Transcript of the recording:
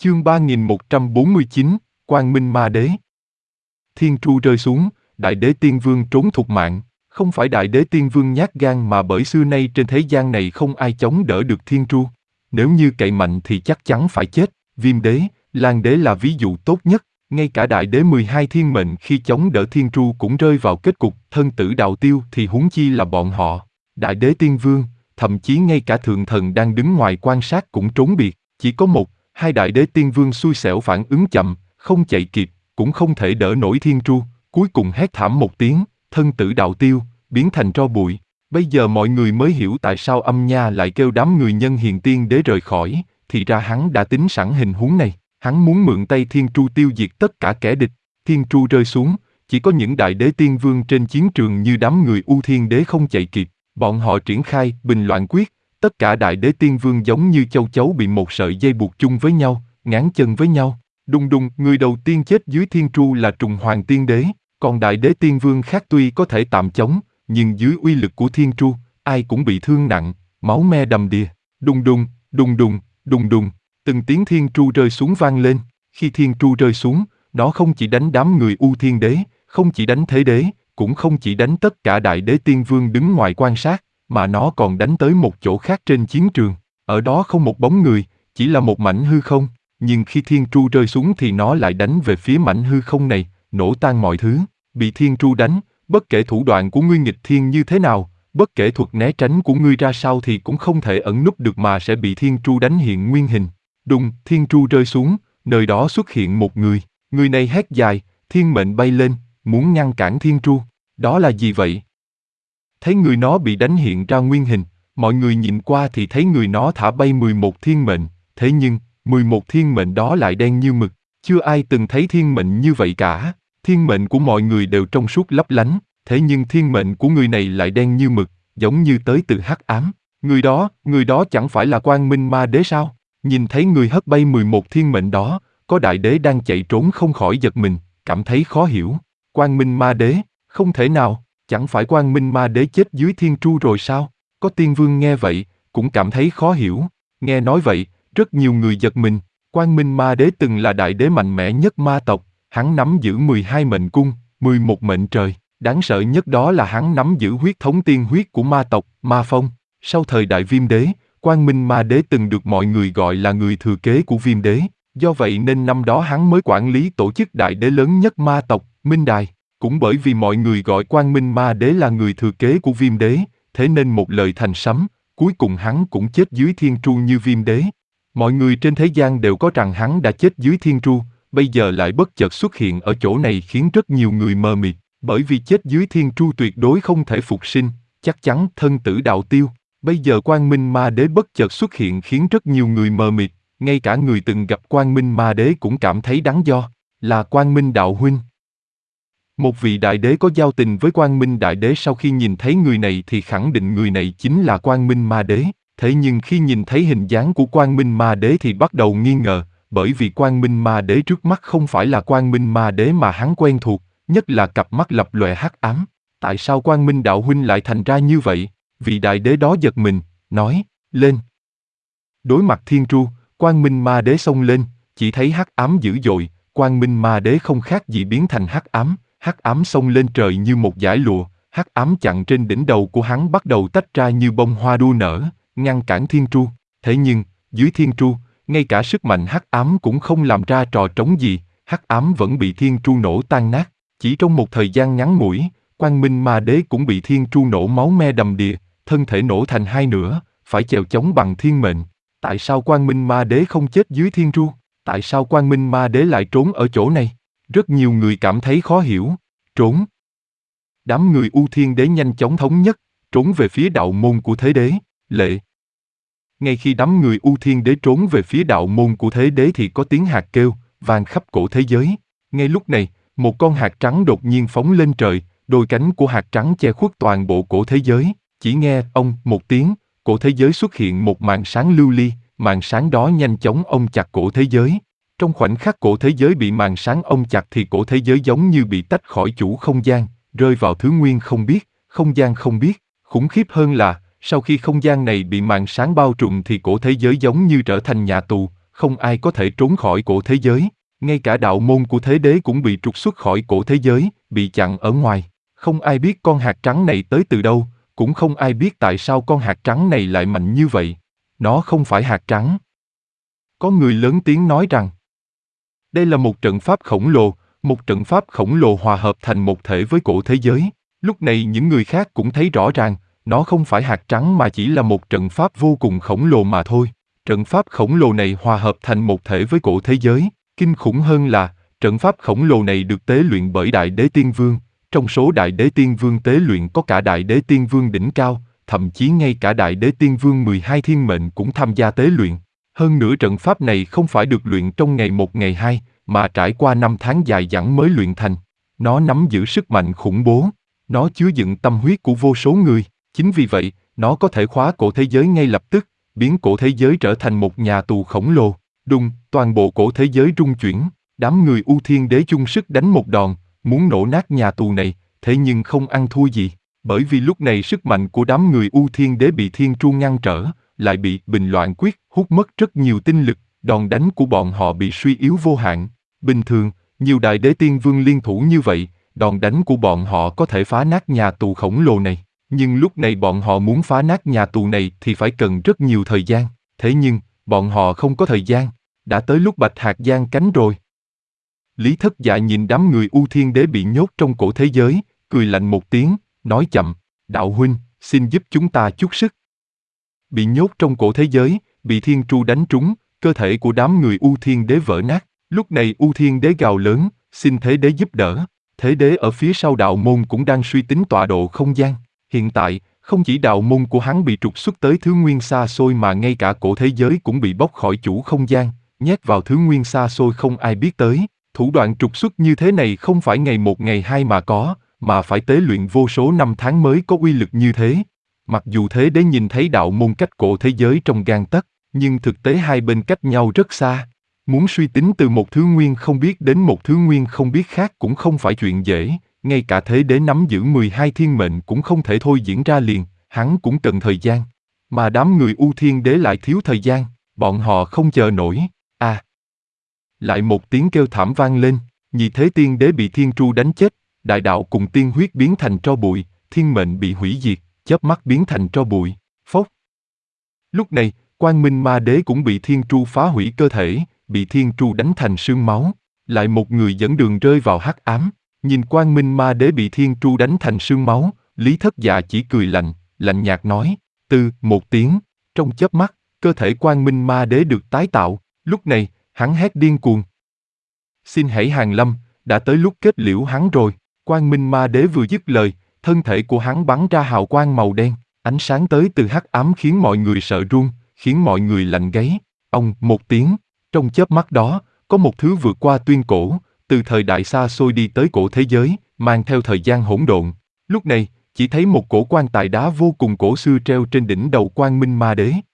Chương 3149, Quang Minh Ma Đế. Thiên tru rơi xuống, Đại Đế Tiên Vương trốn thục mạng, không phải Đại Đế Tiên Vương nhát gan mà bởi xưa nay trên thế gian này không ai chống đỡ được thiên tru. Nếu như cậy mạnh thì chắc chắn phải chết. Viêm Đế, Lan Đế là ví dụ tốt nhất, ngay cả Đại Đế 12 thiên mệnh khi chống đỡ thiên tru cũng rơi vào kết cục thân tử đạo tiêu thì huống chi là bọn họ. Đại Đế Tiên Vương, thậm chí ngay cả Thượng Thần đang đứng ngoài quan sát cũng trốn biệt, chỉ có một, hai Đại Đế Tiên Vương xui xẻo phản ứng chậm, không chạy kịp, cũng không thể đỡ nổi thiên tru, cuối cùng hét thảm một tiếng, thân tử đạo tiêu, biến thành tro bụi. Bây giờ mọi người mới hiểu tại sao Âm Nha lại kêu đám người nhân hiền tiên đế rời khỏi, thì ra hắn đã tính sẵn hình huống này, hắn muốn mượn tay thiên tru tiêu diệt tất cả kẻ địch. Thiên tru rơi xuống, chỉ có những Đại Đế Tiên Vương trên chiến trường như đám người U Thiên Đế không chạy kịp, bọn họ triển khai bình loạn quyết, tất cả Đại Đế Tiên Vương giống như châu chấu bị một sợi dây buộc chung với nhau, ngáng chân với nhau. Đùng đùng, người đầu tiên chết dưới thiên tru là Trùng Hoàng Tiên Đế, còn Đại Đế Tiên Vương khác tuy có thể tạm chống, nhưng dưới uy lực của thiên tru, ai cũng bị thương nặng, máu me đầm đìa. Đùng đùng, đùng đùng, đùng đùng, từng tiếng thiên tru rơi xuống vang lên. Khi thiên tru rơi xuống, nó không chỉ đánh đám người U Thiên Đế, không chỉ đánh Thế Đế, cũng không chỉ đánh tất cả Đại Đế Tiên Vương đứng ngoài quan sát, mà nó còn đánh tới một chỗ khác trên chiến trường. Ở đó không một bóng người, chỉ là một mảnh hư không. Nhưng khi thiên tru rơi xuống thì nó lại đánh về phía mảnh hư không này, nổ tan mọi thứ. Bị thiên tru đánh, bất kể thủ đoạn của ngươi nghịch thiên như thế nào, bất kể thuật né tránh của ngươi ra sao thì cũng không thể ẩn núp được mà sẽ bị thiên tru đánh hiện nguyên hình. Đùng, thiên tru rơi xuống, nơi đó xuất hiện một người. Người này hét dài, thiên mệnh bay lên, muốn ngăn cản thiên tru. Đó là gì vậy? Thấy người nó bị đánh hiện ra nguyên hình, mọi người nhìn qua thì thấy người nó thả bay 11 thiên mệnh, thế nhưng 11 thiên mệnh đó lại đen như mực, chưa ai từng thấy thiên mệnh như vậy cả. Thiên mệnh của mọi người đều trong suốt lấp lánh, thế nhưng thiên mệnh của người này lại đen như mực, giống như tới từ hắc ám. Người đó chẳng phải là Quang Minh Ma Đế sao? Nhìn thấy người hất bay 11 thiên mệnh đó, có Đại Đế đang chạy trốn không khỏi giật mình, cảm thấy khó hiểu. Quang Minh Ma Đế, không thể nào, chẳng phải Quang Minh Ma Đế chết dưới thiên tru rồi sao? Có Tiên Vương nghe vậy, cũng cảm thấy khó hiểu. Nghe nói vậy, rất nhiều người giật mình. Quang Minh Ma Đế từng là Đại Đế mạnh mẽ nhất ma tộc, hắn nắm giữ 12 mệnh cung, 11 mệnh trời. Đáng sợ nhất đó là hắn nắm giữ huyết thống tiên huyết của ma tộc, Ma Phong. Sau thời Đại Viêm Đế, Quang Minh Ma Đế từng được mọi người gọi là người thừa kế của Viêm Đế. Do vậy nên năm đó hắn mới quản lý tổ chức Đại Đế lớn nhất ma tộc, Minh Đài. Cũng bởi vì mọi người gọi Quang Minh Ma Đế là người thừa kế của Viêm Đế, thế nên một lời thành sấm, cuối cùng hắn cũng chết dưới thiên tru như Viêm Đế. Mọi người trên thế gian đều có rằng hắn đã chết dưới thiên tru, bây giờ lại bất chợt xuất hiện ở chỗ này khiến rất nhiều người mờ mịt, bởi vì chết dưới thiên tru tuyệt đối không thể phục sinh, chắc chắn thân tử đạo tiêu. Bây giờ Quang Minh Ma Đế bất chợt xuất hiện khiến rất nhiều người mờ mịt, ngay cả người từng gặp Quang Minh Ma Đế cũng cảm thấy đắn đo, là Quang Minh đạo huynh. Một vị Đại Đế có giao tình với Quang Minh Đại Đế sau khi nhìn thấy người này thì khẳng định người này chính là Quang Minh Ma Đế. Thế nhưng khi nhìn thấy hình dáng của Quang Minh Ma Đế thì bắt đầu nghi ngờ, bởi vì Quang Minh Ma Đế trước mắt không phải là Quang Minh Ma Đế mà hắn quen thuộc, nhất là cặp mắt lập lòe hắc ám. Tại sao Quang Minh đạo huynh lại thành ra như vậy? Vị Đại Đế đó giật mình, nói, lên. Đối mặt thiên tru, Quang Minh Ma Đế xông lên, chỉ thấy hắc ám dữ dội, Quang Minh Ma Đế không khác gì biến thành hắc ám xông lên trời như một dải lụa, hắc ám chặn trên đỉnh đầu của hắn bắt đầu tách ra như bông hoa đua nở, ngăn cản thiên tru. Thế nhưng, dưới thiên tru, ngay cả sức mạnh hắc ám cũng không làm ra trò trống gì, hắc ám vẫn bị thiên tru nổ tan nát. Chỉ trong một thời gian ngắn ngủi, Quang Minh Ma Đế cũng bị thiên tru nổ máu me đầm đìa, thân thể nổ thành hai nửa, phải chèo chống bằng thiên mệnh. Tại sao Quang Minh Ma Đế không chết dưới thiên tru? Tại sao Quang Minh Ma Đế lại trốn ở chỗ này? Rất nhiều người cảm thấy khó hiểu. Trốn. Đám người U Thiên Đế nhanh chóng thống nhất, trốn về phía đạo môn của Thế Đế. Lệ. Ngay khi đám người U Thiên Đế trốn về phía đạo môn của Thế Đế thì có tiếng hạt kêu, vang khắp cổ thế giới. Ngay lúc này, một con hạt trắng đột nhiên phóng lên trời, đôi cánh của hạt trắng che khuất toàn bộ cổ thế giới. Chỉ nghe ông một tiếng, cổ thế giới xuất hiện một màn sáng lưu ly, màn sáng đó nhanh chóng ôm chặt cổ thế giới. Trong khoảnh khắc cổ thế giới bị màn sáng ôm chặt thì cổ thế giới giống như bị tách khỏi chủ không gian, rơi vào thứ nguyên không biết, không gian không biết. Khủng khiếp hơn là, sau khi không gian này bị màn sáng bao trùm thì cổ thế giới giống như trở thành nhà tù, không ai có thể trốn khỏi cổ thế giới. Ngay cả đạo môn của thế đế cũng bị trục xuất khỏi cổ thế giới, bị chặn ở ngoài. Không ai biết con hạt trắng này tới từ đâu, cũng không ai biết tại sao con hạt trắng này lại mạnh như vậy. Nó không phải hạt trắng. Có người lớn tiếng nói rằng, đây là một trận pháp khổng lồ, một trận pháp khổng lồ hòa hợp thành một thể với cổ thế giới. Lúc này những người khác cũng thấy rõ ràng, nó không phải hạt trắng mà chỉ là một trận pháp vô cùng khổng lồ mà thôi. Trận pháp khổng lồ này hòa hợp thành một thể với cổ thế giới. Kinh khủng hơn là, trận pháp khổng lồ này được tế luyện bởi Đại Đế Tiên Vương. Trong số Đại Đế Tiên Vương tế luyện có cả Đại Đế Tiên Vương đỉnh cao, thậm chí ngay cả Đại Đế Tiên Vương 12 thiên mệnh cũng tham gia tế luyện. Hơn nữa trận pháp này không phải được luyện trong ngày một ngày hai, mà trải qua 5 tháng dài dẳng mới luyện thành. Nó nắm giữ sức mạnh khủng bố. Nó chứa đựng tâm huyết của vô số người. Chính vì vậy, nó có thể khóa cổ thế giới ngay lập tức, biến cổ thế giới trở thành một nhà tù khổng lồ. Đùng, toàn bộ cổ thế giới rung chuyển. Đám người U Thiên Đế chung sức đánh một đòn, muốn nổ nát nhà tù này, thế nhưng không ăn thua gì. Bởi vì lúc này sức mạnh của đám người U Thiên Đế bị Thiên Tru ngăn trở, lại bị Bình Loạn Quyết hút mất rất nhiều tinh lực, đòn đánh của bọn họ bị suy yếu vô hạn. Bình thường, nhiều Đại Đế Tiên Vương liên thủ như vậy, đòn đánh của bọn họ có thể phá nát nhà tù khổng lồ này. Nhưng lúc này bọn họ muốn phá nát nhà tù này thì phải cần rất nhiều thời gian. Thế nhưng, bọn họ không có thời gian. Đã tới lúc Bạch Hạc giang cánh rồi. Lý Thất Dạ nhìn đám người U Thiên Đế bị nhốt trong cổ thế giới, cười lạnh một tiếng, nói chậm, đạo huynh, xin giúp chúng ta chút sức. Bị nhốt trong cổ thế giới, bị Thiên Tru đánh trúng, cơ thể của đám người U Thiên Đế vỡ nát. Lúc này U Thiên Đế gào lớn, xin Thế Đế giúp đỡ. Thế Đế ở phía sau đạo môn cũng đang suy tính tọa độ không gian. Hiện tại, không chỉ đạo môn của hắn bị trục xuất tới thứ nguyên xa xôi mà ngay cả cổ thế giới cũng bị bóc khỏi chủ không gian, nhét vào thứ nguyên xa xôi không ai biết tới. Thủ đoạn trục xuất như thế này không phải ngày một ngày hai mà có, mà phải tế luyện vô số năm tháng mới có uy lực như thế. Mặc dù Thế Đế nhìn thấy đạo môn cách cổ thế giới trong gang tấc, nhưng thực tế hai bên cách nhau rất xa. Muốn suy tính từ một thứ nguyên không biết đến một thứ nguyên không biết khác cũng không phải chuyện dễ, ngay cả Thế Đế nắm giữ 12 thiên mệnh cũng không thể thôi diễn ra liền, hắn cũng cần thời gian. Mà đám người U Thiên Đế lại thiếu thời gian, bọn họ không chờ nổi. Lại một tiếng kêu thảm vang lên, Nhị Thế Tiên Đế bị Thiên Tru đánh chết, đại đạo cùng tiên huyết biến thành tro bụi, thiên mệnh bị hủy diệt, chớp mắt biến thành tro bụi, phốc. Lúc này, Quang Minh Ma Đế cũng bị Thiên Tru phá hủy cơ thể, bị Thiên Tru đánh thành sương máu. Lại một người dẫn đường rơi vào hắc ám, nhìn Quang Minh Ma Đế bị Thiên Tru đánh thành sương máu, Lý Thất Dạ chỉ cười lạnh, lạnh nhạt nói, một tiếng, trong chớp mắt, cơ thể Quang Minh Ma Đế được tái tạo. Lúc này, hắn hét điên cuồng. Xin hãy hàng lâm, đã tới lúc kết liễu hắn rồi. Quang Minh Ma Đế vừa dứt lời, thân thể của hắn bắn ra hào quang màu đen, ánh sáng tới từ hắc ám khiến mọi người sợ run, khiến mọi người lạnh gáy. Ông, một tiếng, trong chớp mắt đó, có một thứ vượt qua tuyên cổ, từ thời đại xa xôi đi tới cổ thế giới, mang theo thời gian hỗn độn. Lúc này, chỉ thấy một cổ quan tài đá vô cùng cổ xưa treo trên đỉnh đầu Quang Minh Ma Đế.